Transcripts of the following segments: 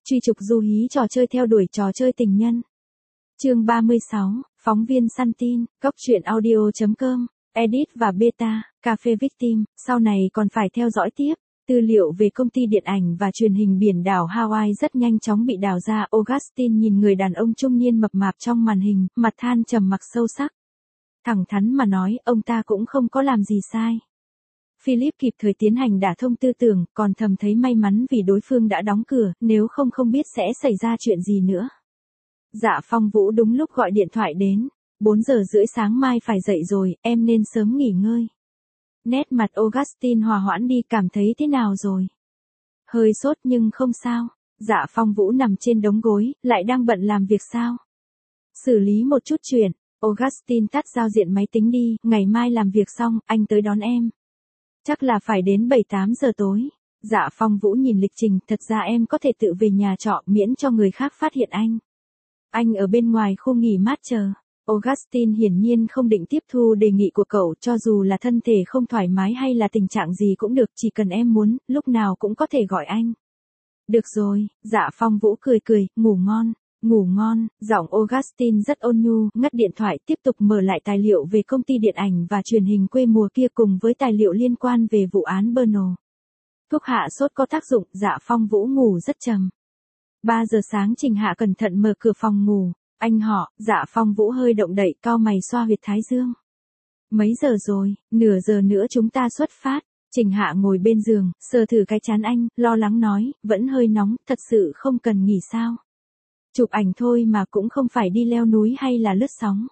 Truy trục du hí trò chơi theo đuổi trò chơi tình nhân. Chương 36, phóng viên săn tin, góc truyện audio.com, edit và beta, cà phê Victim, sau này còn phải theo dõi tiếp. Tư liệu về công ty điện ảnh và truyền hình biển đảo Hawaii rất nhanh chóng bị đào ra. Augustine nhìn người đàn ông trung niên mập mạp trong màn hình, mặt than trầm mặc sâu sắc. Thẳng thắn mà nói, ông ta cũng không có làm gì sai. Philip kịp thời tiến hành đả thông tư tưởng, còn thầm thấy may mắn vì đối phương đã đóng cửa, nếu không biết sẽ xảy ra chuyện gì nữa. Dạ Phong Vũ đúng lúc gọi điện thoại đến. 4 giờ rưỡi sáng mai phải dậy rồi, em nên sớm nghỉ ngơi. Nét mặt Augustine hòa hoãn đi, cảm thấy thế nào rồi? Hơi sốt nhưng không sao. Dạ Phong Vũ nằm trên đống gối, lại đang bận làm việc sao? Xử lý một chút chuyện. Augustine tắt giao diện máy tính đi, ngày mai làm việc xong, anh tới đón em. Chắc là phải đến 7-8 giờ tối. Dạ Phong Vũ nhìn lịch trình, thật ra em có thể tự về nhà trọ miễn cho người khác phát hiện anh. Anh ở bên ngoài khu nghỉ mát chờ. Augustine hiển nhiên không định tiếp thu đề nghị của cậu, cho dù là thân thể không thoải mái hay là tình trạng gì cũng được, chỉ cần em muốn, lúc nào cũng có thể gọi anh. Được rồi, Dạ Phong Vũ cười, ngủ ngon. Ngủ ngon, giọng Augustine rất ôn nhu, ngắt điện thoại tiếp tục mở lại tài liệu về công ty điện ảnh và truyền hình quê mùa kia cùng với tài liệu liên quan về vụ án Bernal. Thuốc hạ sốt có tác dụng, Dạ Phong Vũ ngủ rất trầm. 3 giờ sáng Trình Hạ cẩn thận mở cửa phòng ngủ. Anh họ, Dạ Phong Vũ hơi động đậy, cau mày xoa huyệt thái dương. Mấy giờ rồi? Nửa giờ nữa chúng ta xuất phát. Trình Hạ ngồi bên giường, sờ thử cái trán anh, lo lắng nói, vẫn hơi nóng, thật sự không cần nghỉ sao? Chụp ảnh thôi mà, cũng không phải đi leo núi hay là lướt sóng.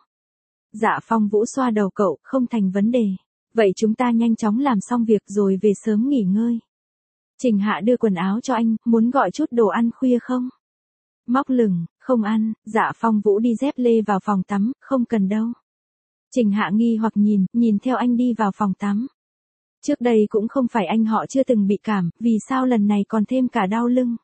Dạ Phong Vũ xoa đầu cậu, không thành vấn đề. Vậy chúng ta nhanh chóng làm xong việc rồi về sớm nghỉ ngơi. Trình Hạ đưa quần áo cho anh, muốn gọi chút đồ ăn khuya không? Móc lửng, không ăn. Dạ Phong Vũ đi dép lê vào phòng tắm, không cần đâu. Trình Hạ nghi hoặc nhìn theo anh đi vào phòng tắm. Trước đây cũng không phải anh họ chưa từng bị cảm, vì sao lần này còn thêm cả đau lưng?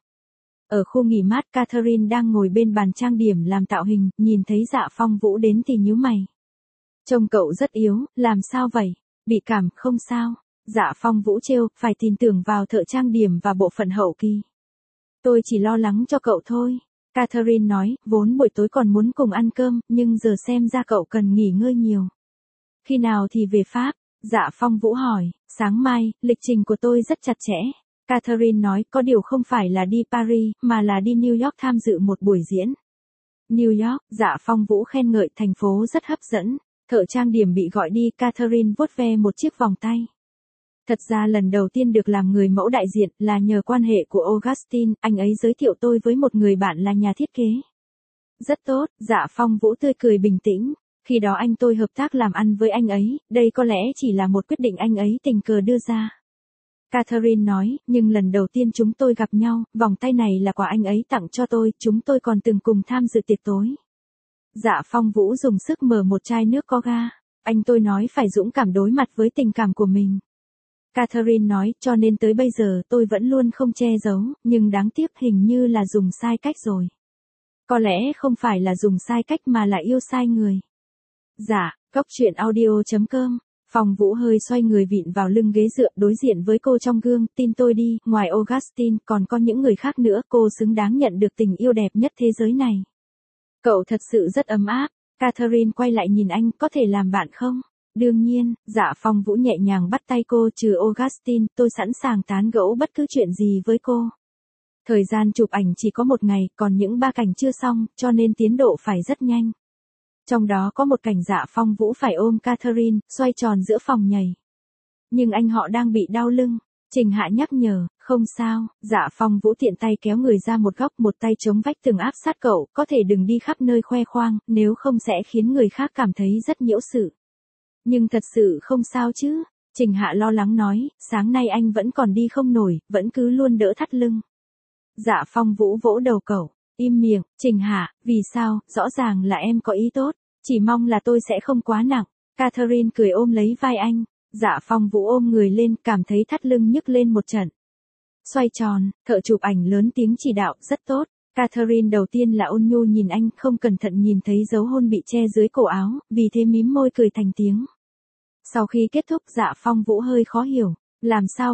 Ở khu nghỉ mát, Catherine đang ngồi bên bàn trang điểm làm tạo hình, nhìn thấy Dạ Phong Vũ đến thì nhíu mày. Trông cậu rất yếu, làm sao vậy? Bị cảm, không sao. Dạ Phong Vũ trêu, phải tin tưởng vào thợ trang điểm và bộ phận hậu kỳ. Tôi chỉ lo lắng cho cậu thôi. Catherine nói, vốn buổi tối còn muốn cùng ăn cơm, nhưng giờ xem ra cậu cần nghỉ ngơi nhiều. Khi nào thì về Pháp? Dạ Phong Vũ hỏi, sáng mai, lịch trình của tôi rất chặt chẽ. Catherine nói, có điều không phải là đi Paris, mà là đi New York tham dự một buổi diễn. New York, Dạ Phong Vũ khen ngợi, thành phố rất hấp dẫn. Thợ trang điểm bị gọi đi, Catherine vuốt ve một chiếc vòng tay. Thật ra lần đầu tiên được làm người mẫu đại diện là nhờ quan hệ của Augustine, anh ấy giới thiệu tôi với một người bạn là nhà thiết kế. Rất tốt, Dạ Phong Vũ tươi cười bình tĩnh. Khi đó anh tôi hợp tác làm ăn với anh ấy, đây có lẽ chỉ là một quyết định anh ấy tình cờ đưa ra. Catherine nói, nhưng lần đầu tiên chúng tôi gặp nhau, vòng tay này là quà anh ấy tặng cho tôi, chúng tôi còn từng cùng tham dự tiệc tối. Dạ Phong Vũ dùng sức mở một chai nước có ga. Anh tôi nói phải dũng cảm đối mặt với tình cảm của mình. Catherine nói, cho nên tới bây giờ tôi vẫn luôn không che giấu, nhưng đáng tiếc hình như là dùng sai cách rồi. Có lẽ không phải là dùng sai cách mà là yêu sai người. Dạ, góc truyện audio.com. Phong Vũ hơi xoay người vịn vào lưng ghế dựa đối diện với cô trong gương, tin tôi đi, ngoài Augustine còn có những người khác nữa, cô xứng đáng nhận được tình yêu đẹp nhất thế giới này. Cậu thật sự rất ấm áp. Catherine quay lại nhìn anh, có thể làm bạn không? Đương nhiên, Dạ Phong Vũ nhẹ nhàng bắt tay cô, trừ Augustine, tôi sẵn sàng tán gẫu bất cứ chuyện gì với cô. Thời gian chụp ảnh chỉ có 1 ngày, còn những 3 cảnh chưa xong, cho nên tiến độ phải rất nhanh. Trong đó có một cảnh Dạ Phong Vũ phải ôm Catherine, xoay tròn giữa phòng nhảy. Nhưng anh họ đang bị đau lưng. Trình Hạ nhắc nhở, không sao. Dạ Phong Vũ tiện tay kéo người ra một góc, một tay chống vách tường áp sát cậu, có thể đừng đi khắp nơi khoe khoang, nếu không sẽ khiến người khác cảm thấy rất nhiễu sự. Nhưng thật sự không sao chứ? Trình Hạ lo lắng nói, sáng nay anh vẫn còn đi không nổi, vẫn cứ luôn đỡ thắt lưng. Dạ Phong Vũ vỗ đầu cậu. Im miệng, Trình Hạ, vì sao, rõ ràng là em có ý tốt, chỉ mong là tôi sẽ không quá nặng. Catherine cười ôm lấy vai anh. Dạ Phong Vũ ôm người lên, cảm thấy thắt lưng nhức lên một trận. Xoay tròn, thợ chụp ảnh lớn tiếng chỉ đạo, rất tốt. Catherine đầu tiên là ôn nhu nhìn anh, không cẩn thận nhìn thấy dấu hôn bị che dưới cổ áo, vì thế mím môi cười thành tiếng. Sau khi kết thúc, Dạ Phong Vũ hơi khó hiểu. Làm sao vậy?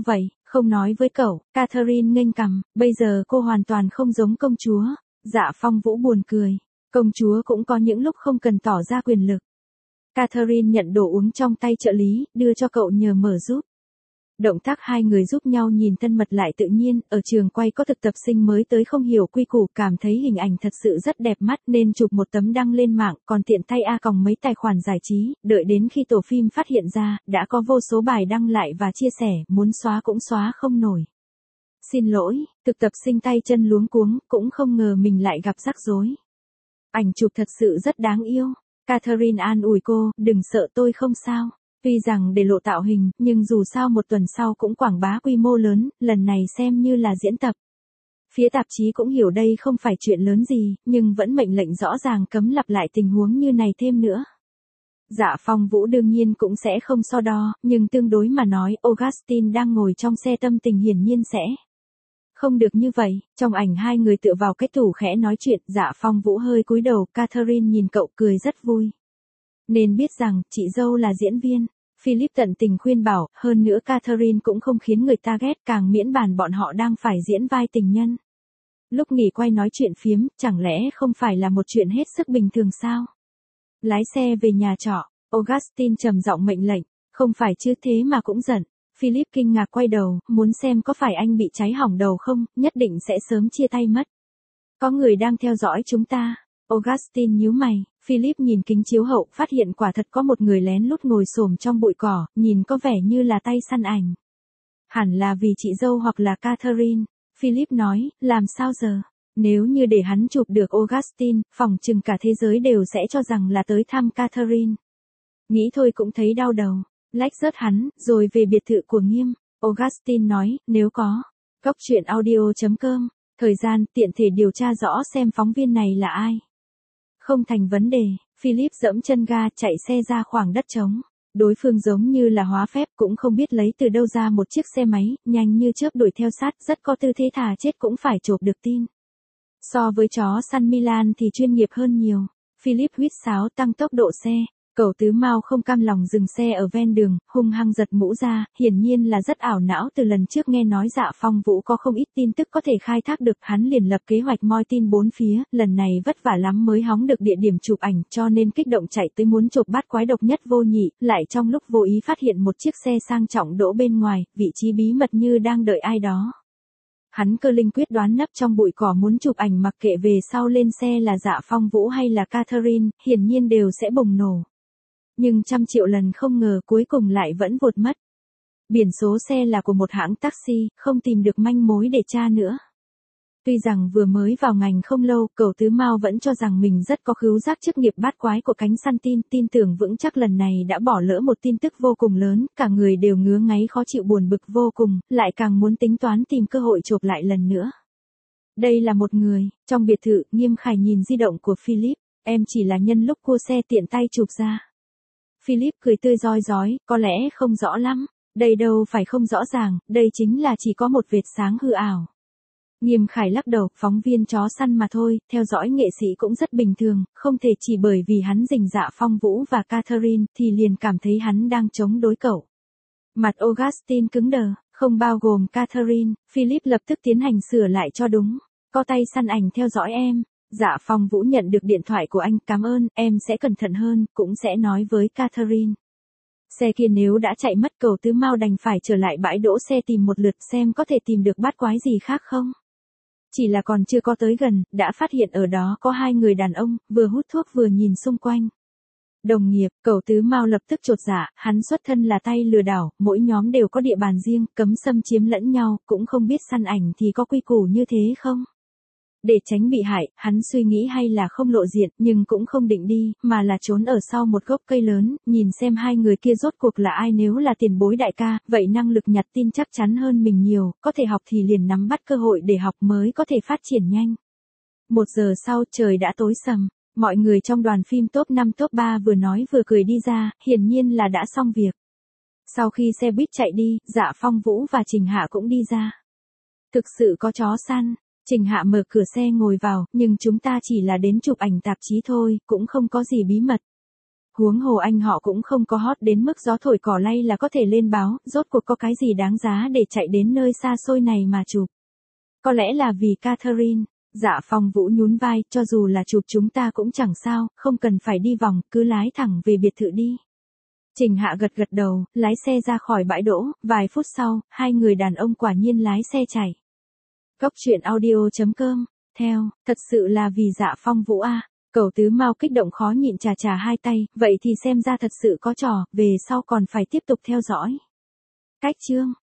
Không nói với cậu, Catherine nghênh cằm, bây giờ cô hoàn toàn không giống công chúa. Dạ Phong Vũ buồn cười. Công chúa cũng có những lúc không cần tỏ ra quyền lực. Catherine nhận đồ uống trong tay trợ lý, đưa cho cậu nhờ mở giúp. Động tác hai người giúp nhau nhìn thân mật lại tự nhiên, ở trường quay có thực tập sinh mới tới không hiểu quy củ, cảm thấy hình ảnh thật sự rất đẹp mắt nên chụp một tấm đăng lên mạng, còn tiện tay còng mấy tài khoản giải trí, đợi đến khi tổ phim phát hiện ra, đã có vô số bài đăng lại và chia sẻ, muốn xóa cũng xóa không nổi. Xin lỗi, thực tập sinh tay chân luống cuống, cũng không ngờ mình lại gặp rắc rối. Ảnh chụp thật sự rất đáng yêu. Catherine an ủi cô, đừng sợ tôi không sao. Tuy rằng để lộ tạo hình, nhưng dù sao một tuần sau cũng quảng bá quy mô lớn, lần này xem như là diễn tập. Phía tạp chí cũng hiểu đây không phải chuyện lớn gì, nhưng vẫn mệnh lệnh rõ ràng cấm lặp lại tình huống như này thêm nữa. Dạ Phong Vũ đương nhiên cũng sẽ không so đo, nhưng tương đối mà nói, Augustine đang ngồi trong xe tâm tình hiển nhiên sẽ không được như vậy. Trong ảnh hai người tựa vào cái tủ khẽ nói chuyện, Dạ Phong Vũ hơi cúi đầu, Catherine nhìn cậu cười rất vui. Nên biết rằng, chị dâu là diễn viên. Philip tận tình khuyên bảo, hơn nữa Catherine cũng không khiến người ta ghét, càng miễn bàn bọn họ đang phải diễn vai tình nhân. Lúc nghỉ quay nói chuyện phiếm, chẳng lẽ không phải là một chuyện hết sức bình thường sao? Lái xe về nhà trọ, Augustine trầm giọng mệnh lệnh, không phải chứ thế mà cũng giận. Philip kinh ngạc quay đầu, muốn xem có phải anh bị cháy hỏng đầu không, nhất định sẽ sớm chia tay mất. Có người đang theo dõi chúng ta. Augustine nhíu mày, Philip nhìn kính chiếu hậu, phát hiện quả thật có một người lén lút ngồi xổm trong bụi cỏ, nhìn có vẻ như là tay săn ảnh. Hẳn là vì chị dâu hoặc là Catherine. Philip nói, làm sao giờ? Nếu như để hắn chụp được Augustine, phỏng chừng cả thế giới đều sẽ cho rằng là tới thăm Catherine. Nghĩ thôi cũng thấy đau đầu. Lách rớt hắn, rồi về biệt thự của Nghiêm. Augustine nói, nếu có. Cóc truyện audio.com. Thời gian, tiện thể điều tra rõ xem phóng viên này là ai. Không thành vấn đề, Philip giẫm chân ga chạy xe ra khoảng đất trống. Đối phương giống như là hóa phép, cũng không biết lấy từ đâu ra một chiếc xe máy, nhanh như chớp đuổi theo sát, rất có tư thế thà chết cũng phải chộp được tin. So với chó săn Milan thì chuyên nghiệp hơn nhiều. Philip huýt sáo tăng tốc độ xe. Cậu Tứ Mao không cam lòng dừng xe ở ven đường, hung hăng giật mũ ra, hiển nhiên là rất ảo não từ lần trước nghe nói Dạ Phong Vũ có không ít tin tức có thể khai thác được, hắn liền lập kế hoạch moi tin bốn phía, lần này vất vả lắm mới hóng được địa điểm chụp ảnh, cho nên kích động chạy tới muốn chụp bát quái độc nhất vô nhị, lại trong lúc vô ý phát hiện một chiếc xe sang trọng đỗ bên ngoài, vị trí bí mật như đang đợi ai đó. Hắn cơ linh quyết đoán nấp trong bụi cỏ muốn chụp ảnh, mặc kệ về sau lên xe là Dạ Phong Vũ hay là Catherine, hiển nhiên đều sẽ bùng nổ. Nhưng trăm triệu lần không ngờ cuối cùng lại vẫn vụt mất. Biển số xe là của một hãng taxi, không tìm được manh mối để tra nữa. Tuy rằng vừa mới vào ngành không lâu, Cẩu Tứ Mao vẫn cho rằng mình rất có khứu giác chức nghiệp bát quái của cánh săn tin tưởng vững chắc lần này đã bỏ lỡ một tin tức vô cùng lớn, cả người đều ngứa ngáy khó chịu buồn bực vô cùng, lại càng muốn tính toán tìm cơ hội chộp lại lần nữa. Đây là một người, trong biệt thự, Nghiêm Khải nhìn di động của Philip, em chỉ là nhân lúc cua xe tiện tay chụp ra. Philip cười tươi rói rói, có lẽ không rõ lắm, đây đâu phải không rõ ràng, đây chính là chỉ có một vệt sáng hư ảo. Nghiêm Khải lắc đầu, phóng viên chó săn mà thôi, theo dõi nghệ sĩ cũng rất bình thường, không thể chỉ bởi vì hắn rình Dạ Phong Vũ và Catherine thì liền cảm thấy hắn đang chống đối cậu. Mặt Augustine cứng đờ, không bao gồm Catherine, Philip lập tức tiến hành sửa lại cho đúng. Có tay săn ảnh theo dõi em. Dạ Phong Vũ nhận được điện thoại của anh, cảm ơn, em sẽ cẩn thận hơn, cũng sẽ nói với Catherine. Xe kia nếu đã chạy mất, Cẩu Tứ Mao đành phải trở lại bãi đỗ xe tìm một lượt xem có thể tìm được bát quái gì khác không. Chỉ là còn chưa có tới gần, đã phát hiện ở đó có hai người đàn ông, vừa hút thuốc vừa nhìn xung quanh. Đồng nghiệp, Cẩu Tứ Mao lập tức chột dạ, hắn xuất thân là tay lừa đảo, mỗi nhóm đều có địa bàn riêng, cấm xâm chiếm lẫn nhau, cũng không biết săn ảnh thì có quy củ như thế không. Để tránh bị hại, hắn suy nghĩ hay là không lộ diện, nhưng cũng không định đi, mà là trốn ở sau một gốc cây lớn, nhìn xem hai người kia rốt cuộc là ai. Nếu là tiền bối đại ca, vậy năng lực nhặt tin chắc chắn hơn mình nhiều, có thể học thì liền nắm bắt cơ hội để học mới có thể phát triển nhanh. 1 giờ sau, trời đã tối sầm, mọi người trong đoàn phim top 5 top 3 vừa nói vừa cười đi ra, hiển nhiên là đã xong việc. Sau khi xe buýt chạy đi, Dạ Phong Vũ và Trình Hạ cũng đi ra. Thực sự có chó săn. Trình Hạ mở cửa xe ngồi vào, nhưng chúng ta chỉ là đến chụp ảnh tạp chí thôi, cũng không có gì bí mật. Huống hồ anh họ cũng không có hot đến mức gió thổi cỏ lay là có thể lên báo, rốt cuộc có cái gì đáng giá để chạy đến nơi xa xôi này mà chụp. Có lẽ là vì Catherine. Dạ Phong Vũ nhún vai, cho dù là chụp chúng ta cũng chẳng sao, không cần phải đi vòng, cứ lái thẳng về biệt thự đi. Trình Hạ gật gật đầu, lái xe ra khỏi bãi đỗ, vài phút sau, hai người đàn ông quả nhiên lái xe chạy. Cốc truyện audio.com, theo, thật sự là vì Dạ Phong Vũ à. Cẩu Tứ Mao kích động khó nhịn chà hai tay, vậy thì xem ra thật sự có trò, về sau còn phải tiếp tục theo dõi. Cách chương